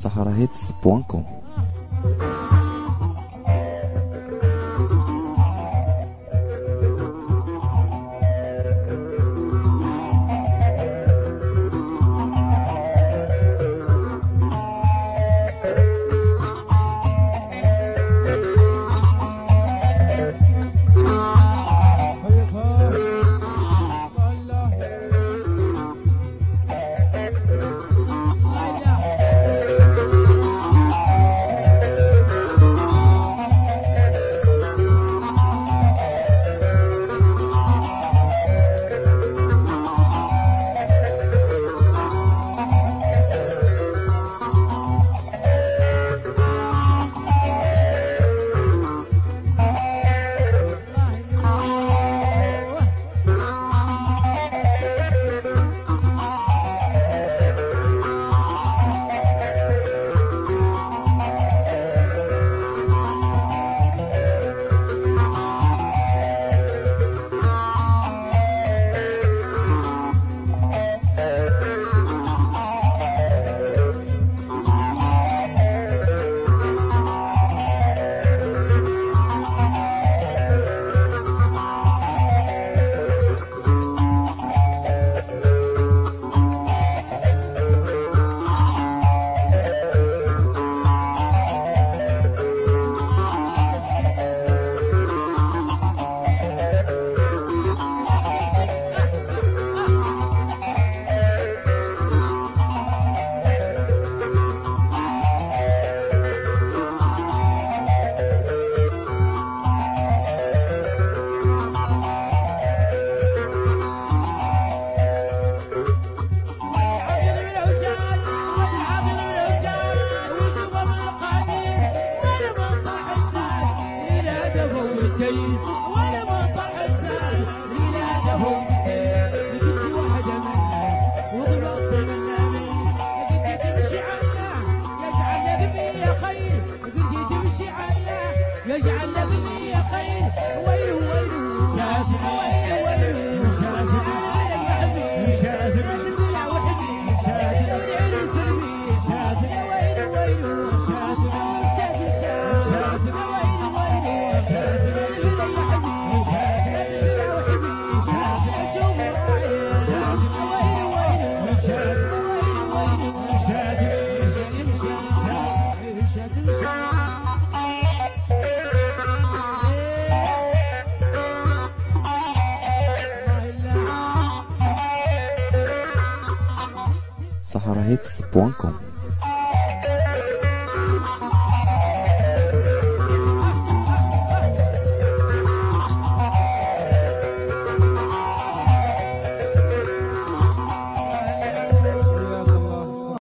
saharahits.com. ولا مطرح السعد ميلادهم لقيت واحدة منها وضربت النبي لقيت تمشي عنه يجعل لك خير لقيت تمشي عنه يجعل لك خير ويلو ويلو شافع ويلو ويلو شافع يا حبيبي شافع تطلع وحدي شافع والعرس ربي شافع ويلو ويلو شافع شافع شافع ويلو ويلو شافع saharahits.com.